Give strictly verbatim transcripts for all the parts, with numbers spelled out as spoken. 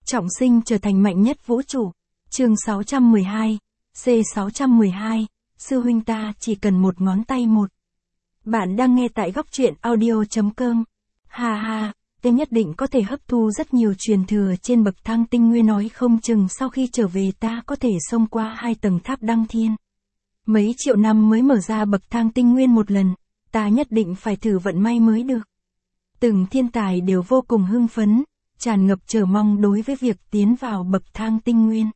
Trọng sinh trở thành mạnh nhất vũ trụ. Chương sáu trăm mười hai, C sáu trăm mười hai, sư huynh ta chỉ cần một ngón tay một. Bạn đang nghe tại góc truyện audio chấm com. Ha ha, em nhất định có thể hấp thu rất nhiều truyền thừa trên bậc thang tinh nguyên, nói không chừng sau khi trở về ta có thể xông qua hai tầng tháp đăng thiên. Mấy triệu năm mới mở ra bậc thang tinh nguyên một lần, ta nhất định phải thử vận may mới được. Từng thiên tài đều vô cùng hưng phấn, tràn ngập chờ mong đối với việc tiến vào bậc thang tinh nguyên.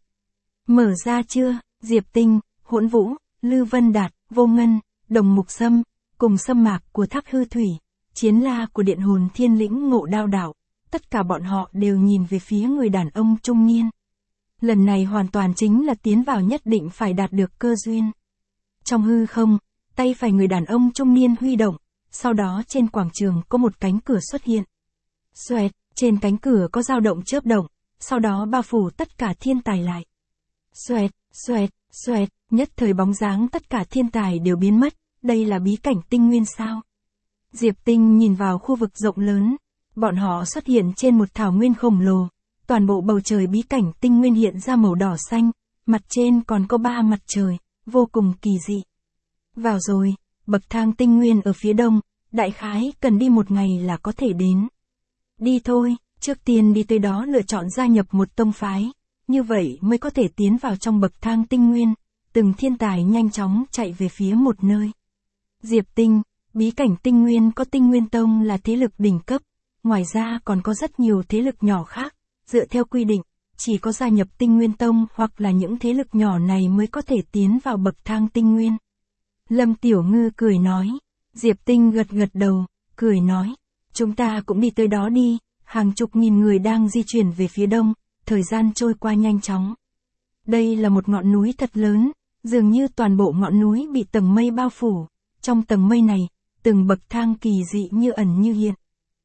Mở ra chưa? Diệp Tinh, Hỗn Vũ, Lư Vân Đạt, Vô Ngân, Đồng Mục Sâm, cùng Sâm Mạc của Tháp Hư Thủy, Chiến La của Điện Hồn Thiên Lĩnh Ngộ Đao Đạo, tất cả bọn họ đều nhìn về phía người đàn ông trung niên. Lần này hoàn toàn chính là tiến vào nhất định phải đạt được cơ duyên. Trong hư không, tay phải người đàn ông trung niên huy động, sau đó trên quảng trường có một cánh cửa xuất hiện. Xoẹt, trên cánh cửa có dao động chớp động, sau đó bao phủ tất cả thiên tài lại. Xoẹt, xoẹt, xoẹt, nhất thời bóng dáng tất cả thiên tài đều biến mất, đây là bí cảnh tinh nguyên sao? Diệp Tinh nhìn vào khu vực rộng lớn, bọn họ xuất hiện trên một thảo nguyên khổng lồ, toàn bộ bầu trời bí cảnh tinh nguyên hiện ra màu đỏ xanh, mặt trên còn có ba mặt trời, vô cùng kỳ dị. Vào rồi, bậc thang tinh nguyên ở phía đông, đại khái cần đi một ngày là có thể đến. Đi thôi, trước tiên đi tới đó lựa chọn gia nhập một tông phái, như vậy mới có thể tiến vào trong bậc thang tinh nguyên. Từng thiên tài nhanh chóng chạy về phía một nơi. Diệp Tinh, bí cảnh tinh nguyên có Tinh Nguyên Tông là thế lực đỉnh cấp, ngoài ra còn có rất nhiều thế lực nhỏ khác, dựa theo quy định, chỉ có gia nhập Tinh Nguyên Tông hoặc là những thế lực nhỏ này mới có thể tiến vào bậc thang tinh nguyên. Lâm Tiểu Ngư cười nói, Diệp Tinh gật gật đầu, cười nói, chúng ta cũng đi tới đó đi. Hàng chục nghìn người đang di chuyển về phía đông, thời gian trôi qua nhanh chóng. Đây là một ngọn núi thật lớn, dường như toàn bộ ngọn núi bị tầng mây bao phủ, trong tầng mây này, từng bậc thang kỳ dị như ẩn như hiện.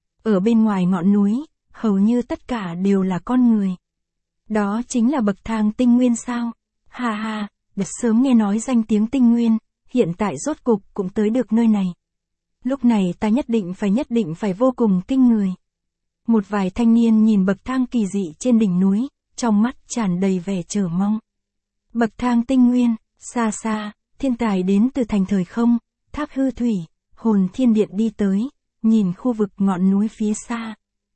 Ở bên ngoài ngọn núi, hầu như tất cả đều là con người. Đó chính là bậc thang tinh nguyên sao? Ha ha, đã sớm nghe nói danh tiếng tinh nguyên, hiện tại rốt cục cũng tới được nơi này. Lúc này ta nhất định phải nhất định phải vô cùng kinh người. Một vài thanh niên nhìn bậc thang kỳ dị trên đỉnh núi, trong mắt tràn đầy vẻ chờ mong. Bậc thang tinh nguyên, xa xa, thiên tài đến từ thành thời không, Tháp Hư Thủy, Hồn Thiên Điện đi tới, nhìn khu vực ngọn núi phía xa.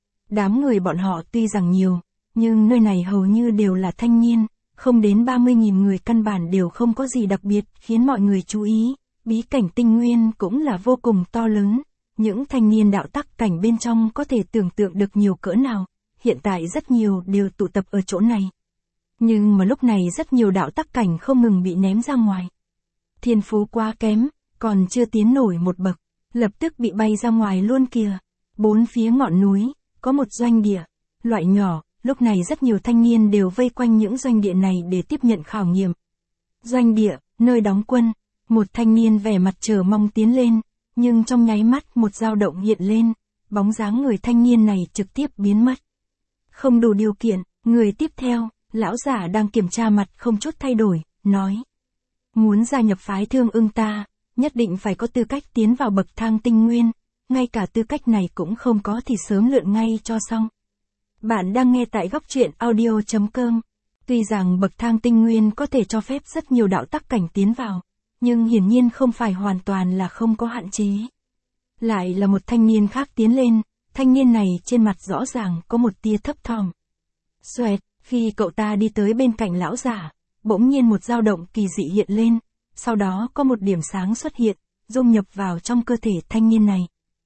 Đám người bọn họ tuy rằng nhiều, nhưng nơi này hầu như đều là thanh niên, không đến ba mươi nghìn người, căn bản đều không có gì đặc biệt khiến mọi người chú ý. Bí cảnh tinh nguyên cũng là vô cùng to lớn. Những thanh niên đạo tắc cảnh bên trong có thể tưởng tượng được nhiều cỡ nào, hiện tại rất nhiều đều tụ tập ở chỗ này. Nhưng mà lúc này rất nhiều đạo tắc cảnh không ngừng bị ném ra ngoài. Thiên phú quá kém, còn chưa tiến nổi một bậc, lập tức bị bay ra ngoài luôn kìa. Bốn phía ngọn núi, có một doanh địa, loại nhỏ, lúc này rất nhiều thanh niên đều vây quanh những doanh địa này để tiếp nhận khảo nghiệm. Doanh địa, nơi đóng quân, một thanh niên vẻ mặt chờ mong tiến lên. Nhưng trong nháy mắt một dao động hiện lên, bóng dáng người thanh niên này trực tiếp biến mất. Không đủ điều kiện, người tiếp theo, lão giả đang kiểm tra mặt không chút thay đổi, nói. Muốn gia nhập phái Thương Ưng ta, nhất định phải có tư cách tiến vào bậc thang tinh nguyên, ngay cả tư cách này cũng không có thì sớm lượn ngay cho xong. Bạn đang nghe tại góc truyện audio chấm com. Tuy rằng bậc thang tinh nguyên có thể cho phép rất nhiều đạo tắc cảnh tiến vào, nhưng hiển nhiên không phải hoàn toàn là không có hạn chế. Lại là một thanh niên khác tiến lên, thanh niên này trên mặt rõ ràng có một tia thấp thỏm. Xoẹt, khi cậu ta đi tới bên cạnh lão giả, bỗng nhiên một dao động kỳ dị hiện lên, sau đó có một điểm sáng xuất hiện, dung nhập vào trong cơ thể thanh niên này.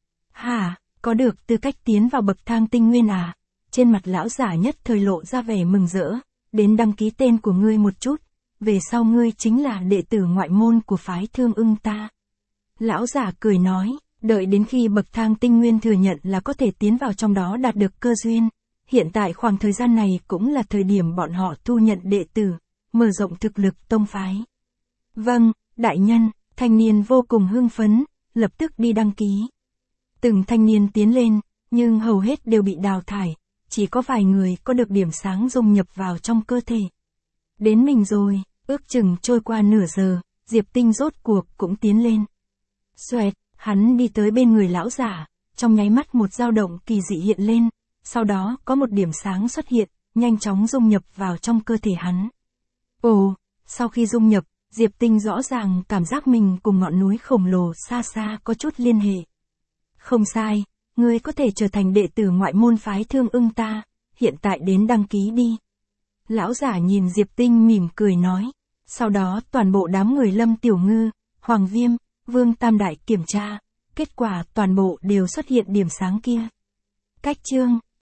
Hả, có được tư cách tiến vào bậc thang tinh nguyên à? Trên mặt lão giả nhất thời lộ ra vẻ mừng rỡ, đến đăng ký tên của ngươi một chút. Về sau ngươi chính là đệ tử ngoại môn của phái Thương Ưng ta. Lão giả cười nói, đợi đến khi bậc thang tinh nguyên thừa nhận là có thể tiến vào trong đó đạt được cơ duyên. Hiện tại khoảng thời gian này cũng là thời điểm bọn họ thu nhận đệ tử, mở rộng thực lực tông phái. Vâng, đại nhân, thanh niên vô cùng hưng phấn, lập tức đi đăng ký. Từng thanh niên tiến lên, nhưng hầu hết đều bị đào thải, chỉ có vài người có được điểm sáng dung nhập vào trong cơ thể. Đến mình rồi, ước chừng trôi qua nửa giờ, Diệp Tinh rốt cuộc cũng tiến lên. Xoẹt, hắn đi tới bên người lão giả, trong nháy mắt một dao động kỳ dị hiện lên, sau đó có một điểm sáng xuất hiện, nhanh chóng dung nhập vào trong cơ thể hắn. Ồ, sau khi dung nhập, Diệp Tinh rõ ràng cảm giác mình cùng ngọn núi khổng lồ xa xa có chút liên hệ. Không sai, ngươi có thể trở thành đệ tử ngoại môn phái Thương Ưng ta, hiện tại đến đăng ký đi. Lão giả nhìn Diệp Tinh mỉm cười nói. Sau đó toàn bộ đám người Lâm Tiểu Ngư, Hoàng Viêm, Vương Tam Đại kiểm tra, kết quả toàn bộ đều xuất hiện điểm sáng kia. Cách chương